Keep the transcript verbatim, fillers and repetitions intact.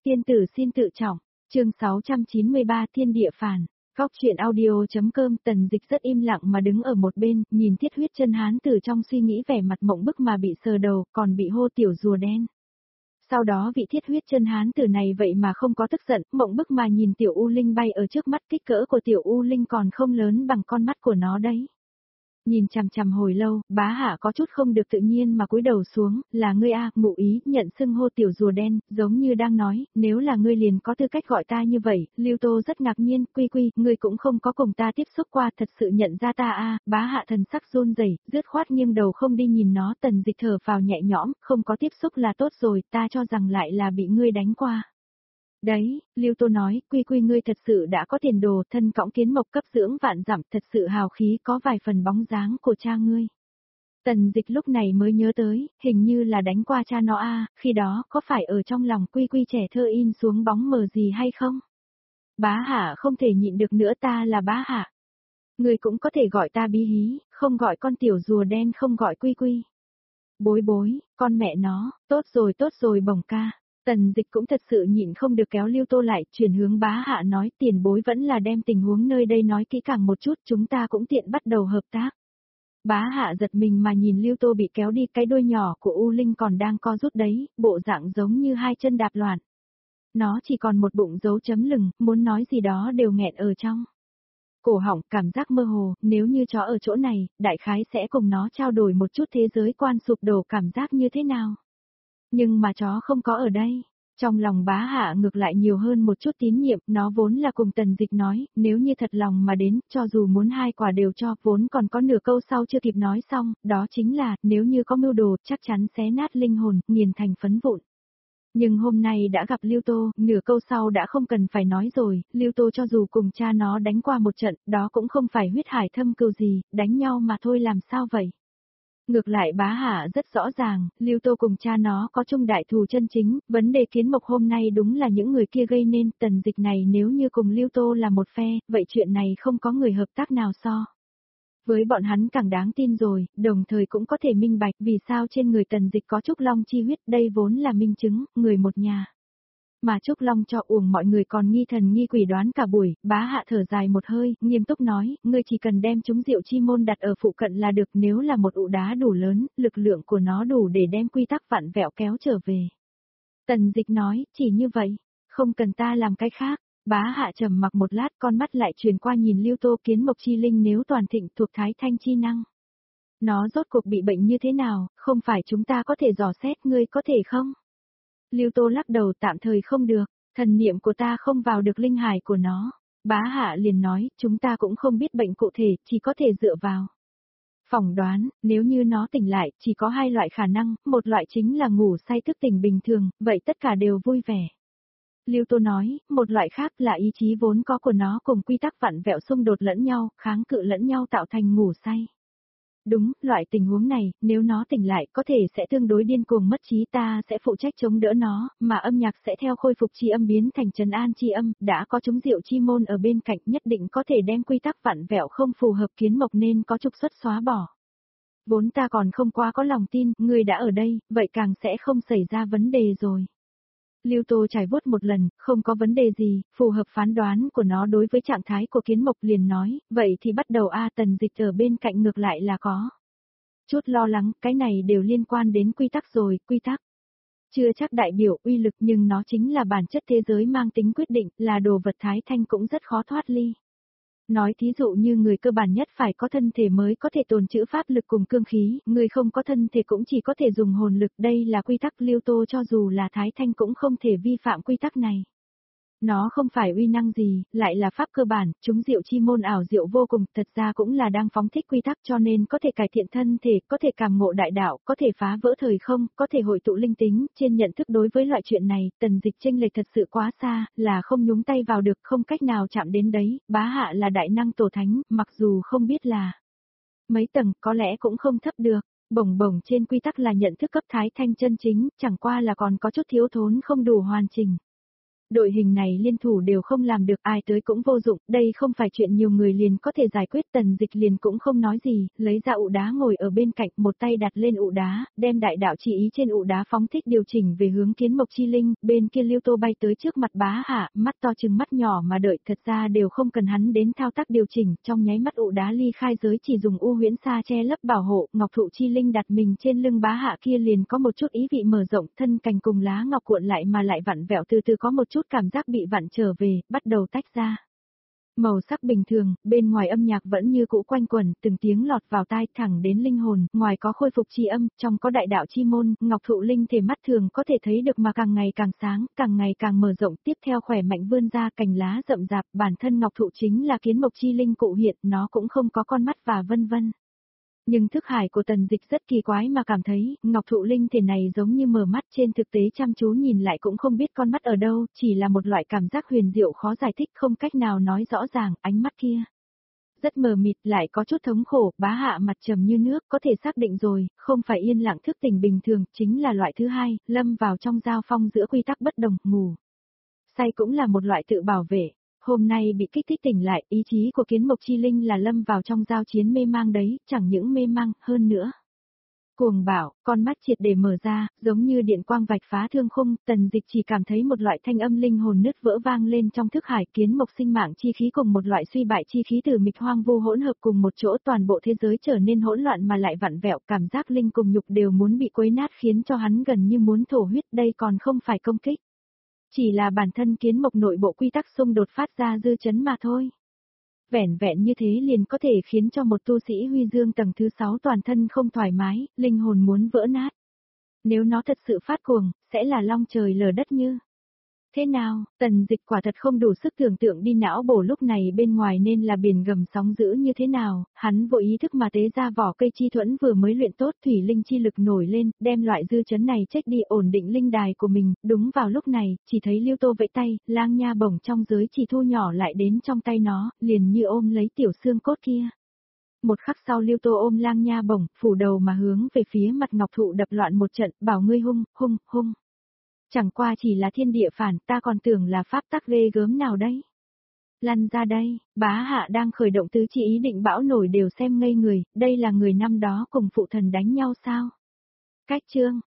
Tiên tử xin tự trọng, chương sáu trăm chín mươi ba Thiên địa phản, góc truyện audio.com. Tần Dịch rất im lặng mà đứng ở một bên, nhìn Thiết Huyết Chân Hán Tử trong suy nghĩ vẻ mặt mộng bức mà bị sờ đầu, còn bị hô tiểu rùa đen. Sau đó vị Thiết Huyết Chân Hán Tử này vậy mà không có tức giận, mộng bức mà nhìn tiểu U Linh bay ở trước mắt, kích cỡ của tiểu U Linh còn không lớn bằng con mắt của nó đấy. Nhìn chằm chằm hồi lâu, bá hạ có chút không được tự nhiên mà cúi đầu xuống, là ngươi a, ngụ ý, nhận xưng hô tiểu rùa đen, giống như đang nói, nếu là ngươi liền có tư cách gọi ta như vậy. Lưu Tô rất ngạc nhiên, quy quy, ngươi cũng không có cùng ta tiếp xúc qua, thật sự nhận ra ta a. Bá hạ thần sắc run rẩy, dứt khoát nghiêng đầu không đi nhìn nó. Tần Dịch thở vào nhẹ nhõm, không có tiếp xúc là tốt rồi, ta cho rằng lại là bị ngươi đánh qua. Đấy, Lưu Tô nói, quy quy ngươi thật sự đã có tiền đồ, thân cõng kiến mộc cấp dưỡng vạn dặm, thật sự hào khí, có vài phần bóng dáng của cha ngươi. Tần Dịch lúc này mới nhớ tới, hình như là đánh qua cha nó a, khi đó có phải ở trong lòng quy quy trẻ thơ in xuống bóng mờ gì hay không? Bá hạ không thể nhịn được nữa, ta là bá hạ. Ngươi cũng có thể gọi ta bí hí, không gọi con tiểu rùa đen, không gọi quy quy. Bối bối, con mẹ nó, tốt rồi tốt rồi bổng ca. Tần Dịch cũng thật sự nhịn không được kéo Lưu Tô lại, chuyển hướng bá hạ nói, tiền bối vẫn là đem tình huống nơi đây nói kỹ càng một chút, chúng ta cũng tiện bắt đầu hợp tác. Bá hạ giật mình mà nhìn Lưu Tô bị kéo đi, cái đuôi nhỏ của U Linh còn đang co rút đấy, bộ dạng giống như hai chân đạp loạn. Nó chỉ còn một bụng dấu chấm lửng, muốn nói gì đó đều nghẹn ở trong cổ họng, cảm giác mơ hồ, nếu như chó ở chỗ này, đại khái sẽ cùng nó trao đổi một chút thế giới quan sụp đổ cảm giác như thế nào. Nhưng mà chó không có ở đây. Trong lòng bá hạ ngược lại nhiều hơn một chút tín nhiệm, nó vốn là cùng Tần Dịch nói, nếu như thật lòng mà đến, cho dù muốn hai quả đều cho, vốn còn có nửa câu sau chưa kịp nói xong, đó chính là, nếu như có mưu đồ, chắc chắn xé nát linh hồn, nghiền thành phấn vụn. Nhưng hôm nay đã gặp Lưu Tô, nửa câu sau đã không cần phải nói rồi, Lưu Tô cho dù cùng cha nó đánh qua một trận, đó cũng không phải huyết hải thâm cừu gì, đánh nhau mà thôi làm sao vậy. Ngược lại bá hạ rất rõ ràng, Lưu Tô cùng cha nó có chung đại thù chân chính, vấn đề kiến mộc hôm nay đúng là những người kia gây nên. Tần Dịch này nếu như cùng Lưu Tô là một phe, vậy chuyện này không có người hợp tác nào so với bọn hắn càng đáng tin rồi, đồng thời cũng có thể minh bạch vì sao trên người Tần Dịch có Trúc Long chi huyết, đây vốn là minh chứng, người một nhà. Mà Trúc Long cho uổng mọi người còn nghi thần nghi quỷ đoán cả buổi, bá hạ thở dài một hơi, nghiêm túc nói, ngươi chỉ cần đem chúng diệu chi môn đặt ở phụ cận là được, nếu là một ụ đá đủ lớn, lực lượng của nó đủ để đem quy tắc vặn vẹo kéo trở về. Tần Dịch nói, chỉ như vậy, không cần ta làm cái khác. Bá hạ trầm mặc một lát, con mắt lại truyền qua nhìn Lưu Tô, kiến mộc chi linh nếu toàn thịnh thuộc thái thanh chi năng. Nó rốt cuộc bị bệnh như thế nào, không phải chúng ta có thể dò xét, ngươi có thể không? Lưu Tô lắc đầu, tạm thời không được, thần niệm của ta không vào được linh hải của nó. Bá hạ liền nói, chúng ta cũng không biết bệnh cụ thể, chỉ có thể dựa vào phỏng đoán, nếu như nó tỉnh lại, chỉ có hai loại khả năng, một loại chính là ngủ say thức tỉnh bình thường, vậy tất cả đều vui vẻ. Lưu Tô nói, một loại khác là ý chí vốn có của nó cùng quy tắc vặn vẹo xung đột lẫn nhau, kháng cự lẫn nhau tạo thành ngủ say. Đúng, loại tình huống này, nếu nó tỉnh lại có thể sẽ tương đối điên cuồng mất trí, ta sẽ phụ trách chống đỡ nó, mà âm nhạc sẽ theo khôi phục chi âm biến thành trấn an chi âm, đã có chúng diệu chi môn ở bên cạnh nhất định có thể đem quy tắc vặn vẹo không phù hợp kiến mộc nên có trục xuất xóa bỏ. Vốn ta còn không quá có lòng tin, ngươi đã ở đây, vậy càng sẽ không xảy ra vấn đề rồi. Lưu Tô trải vuốt một lần, không có vấn đề gì, phù hợp phán đoán của nó đối với trạng thái của kiến mộc liền nói, vậy thì bắt đầu a. Tần Dịch ở bên cạnh ngược lại là có chút lo lắng, cái này đều liên quan đến quy tắc rồi, quy tắc chưa chắc đại biểu uy lực nhưng nó chính là bản chất thế giới mang tính quyết định, là đồ vật thái thanh cũng rất khó thoát ly. Nói thí dụ như người cơ bản nhất phải có thân thể mới có thể tồn trữ pháp lực cùng cương khí, người không có thân thể cũng chỉ có thể dùng hồn lực, đây là quy tắc. Lưu Tô cho dù là thái thanh cũng không thể vi phạm quy tắc này. Nó không phải uy năng gì, lại là pháp cơ bản, chúng diệu chi môn ảo diệu vô cùng, thật ra cũng là đang phóng thích quy tắc cho nên có thể cải thiện thân thể, có thể cảm ngộ đại đạo, có thể phá vỡ thời không, có thể hội tụ linh tính, trên nhận thức đối với loại chuyện này, Tần Dịch chênh lệch thật sự quá xa, là không nhúng tay vào được, không cách nào chạm đến đấy, bá hạ là đại năng tổ thánh, mặc dù không biết là mấy tầng, có lẽ cũng không thấp được. Bổng bổng trên quy tắc là nhận thức cấp thái thanh chân chính, chẳng qua là còn có chút thiếu thốn không đủ hoàn chỉnh. Đội hình này liên thủ đều không làm được, ai tới cũng vô dụng, đây không phải chuyện nhiều người liền có thể giải quyết. Tần Dịch liền cũng không nói gì, lấy ra ụ đá ngồi ở bên cạnh, một tay đặt lên ụ đá, đem đại đạo chỉ ý trên ụ đá phóng thích điều chỉnh về hướng Kiến Mộc Chi Linh, bên kia Lưu Tô bay tới trước mặt Bá Hạ, mắt to chừng mắt nhỏ mà đợi, thật ra đều không cần hắn đến thao tác điều chỉnh, trong nháy mắt ụ đá ly khai giới chỉ dùng u huyễn sa che lấp bảo hộ, Ngọc Thụ Chi Linh đặt mình trên lưng Bá Hạ kia liền có một chút ý vị mở rộng, thân cành cùng lá ngọc cuộn lại mà lại vặn vẹo, từ từ có một chút cảm giác bị vặn trở về, bắt đầu tách ra. Màu sắc bình thường, bên ngoài âm nhạc vẫn như cũ quanh quẩn, từng tiếng lọt vào tai thẳng đến linh hồn, ngoài có khôi phục chi âm, trong có đại đạo chi môn, Ngọc Thụ Linh thể mắt thường có thể thấy được mà càng ngày càng sáng, càng ngày càng mở rộng, tiếp theo khỏe mạnh vươn ra, cành lá rậm rạp, bản thân Ngọc Thụ chính là Kiến Mộc Chi Linh cụ hiện, nó cũng không có con mắt và vân vân. Nhưng thức hải của Tần Dịch rất kỳ quái mà cảm thấy, Ngọc Thụ Linh thể này giống như mở mắt, trên thực tế chăm chú nhìn lại cũng không biết con mắt ở đâu, chỉ là một loại cảm giác huyền diệu khó giải thích, không cách nào nói rõ ràng, ánh mắt kia. Rất mờ mịt, lại có chút thống khổ, Bá Hạ mặt trầm như nước, có thể xác định rồi, không phải yên lặng thức tỉnh bình thường, chính là loại thứ hai, lâm vào trong giao phong giữa quy tắc bất đồng, ngủ. Say cũng là một loại tự bảo vệ. Hôm nay bị kích thích tỉnh lại, ý chí của Kiến Mộc Chi Linh là lâm vào trong giao chiến mê mang đấy, chẳng những mê mang, hơn nữa. Cuồng bạo, con mắt triệt để mở ra, giống như điện quang vạch phá thương khung, Tần Dịch chỉ cảm thấy một loại thanh âm linh hồn nứt vỡ vang lên trong thức hải. Kiến mộc sinh mạng chi khí cùng một loại suy bại chi khí từ mịch hoang vô hỗn hợp cùng một chỗ, toàn bộ thế giới trở nên hỗn loạn mà lại vặn vẹo, cảm giác linh cùng nhục đều muốn bị quấy nát khiến cho hắn gần như muốn thổ huyết, đây còn không phải công kích. Chỉ là bản thân kiến mộc nội bộ quy tắc xung đột phát ra dư chấn mà thôi. Vẻn vẹn như thế liền có thể khiến cho một tu sĩ huy dương tầng thứ sáu toàn thân không thoải mái, linh hồn muốn vỡ nát. Nếu nó thật sự phát cuồng, sẽ là long trời lở đất như. Thế nào, Tần Dịch quả thật không đủ sức tưởng tượng đi não bổ lúc này bên ngoài nên là biển gầm sóng dữ như thế nào, hắn vội ý thức mà tế ra vỏ cây chi thuẫn vừa mới luyện tốt, thủy linh chi lực nổi lên, đem loại dư chấn này trách đi ổn định linh đài của mình. Đúng vào lúc này, chỉ thấy Lưu Tô vẫy tay, lang nha bổng trong giới chỉ thu nhỏ lại đến trong tay nó, liền như ôm lấy tiểu xương cốt kia. Một khắc sau Lưu Tô ôm lang nha bổng, phủ đầu mà hướng về phía mặt Ngọc Thụ đập loạn một trận, bảo ngươi hung, hung, hung. Chẳng qua chỉ là thiên địa phản, ta còn tưởng là pháp tắc ghê gớm nào đấy. Lăn ra đây, Bá Hạ đang khởi động tứ chi ý định bão nổi đều xem ngây người, đây là người năm đó cùng phụ thần đánh nhau sao? Cách chương,